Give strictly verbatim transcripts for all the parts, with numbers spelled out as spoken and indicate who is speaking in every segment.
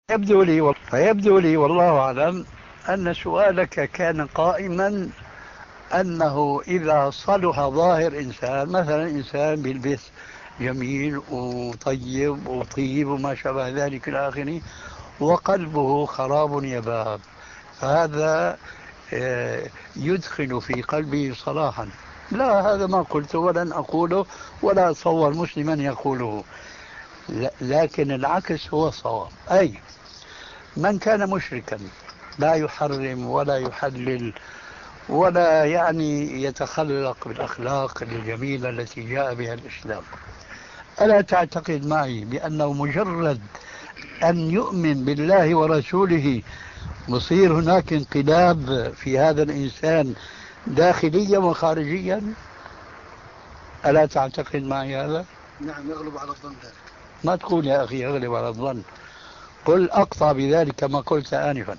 Speaker 1: يبدو لي فيبدو لي والله أعلم أن سؤالك كان قائما أنه إذا صلح ظاهر إنسان، مثلا إنسان بيلبس جميل وطيب وطيب وما شابه ذلك إلى آخره، وقلبه خراب يباب، فهذا آه، يدخل في قلبه صلاحا. لا، هذا ما قلته ولن أقوله ولا أتصور مسلما يقوله، لكن العكس هو الصواب. أي من كان مشركا لا يحرم ولا يحلل ولا يعني يتخلق بالأخلاق الجميلة التي جاء بها الإسلام، ألا تعتقد معي بأنه مجرد أن يؤمن بالله ورسوله مصير هناك انقلاب في هذا الإنسان داخليا وخارجيا؟ ألا تعتقد معي هذا؟
Speaker 2: نعم، يغلب على الظن ذلك.
Speaker 1: ما تقول يا أخي يغلب على الظن، قل أقطع بذلك كما قلت آنفا.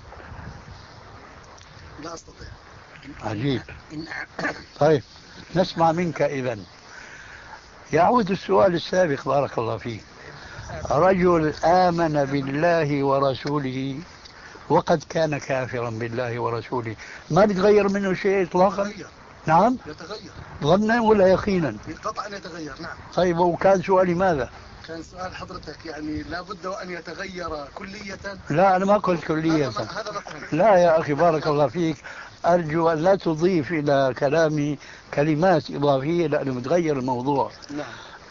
Speaker 2: لا أستطيع.
Speaker 1: عجيب. طيب نسمع منك إذن. يعود السؤال السابق بارك الله فيك، رجل آمن بالله ورسوله وقد كان كافرا بالله ورسوله، ما يتغير منه شيء إطلاقا؟
Speaker 2: يتغير.
Speaker 1: نعم
Speaker 2: يتغير
Speaker 1: ظنا ولا يقينا؟
Speaker 2: قطعا يتغير. نعم.
Speaker 1: طيب وكان سؤالي ماذا؟
Speaker 2: كان سؤال حضرتك يعني لابد أن يتغير كلية.
Speaker 1: لا أنا ما قلت كلية.
Speaker 2: هذا ما هذا مفهوم.
Speaker 1: لا يا أخي بارك الله فيك، أرجو أن لا تضيف إلى كلامي كلمات إضافية لأنه متغير الموضوع.
Speaker 2: نعم.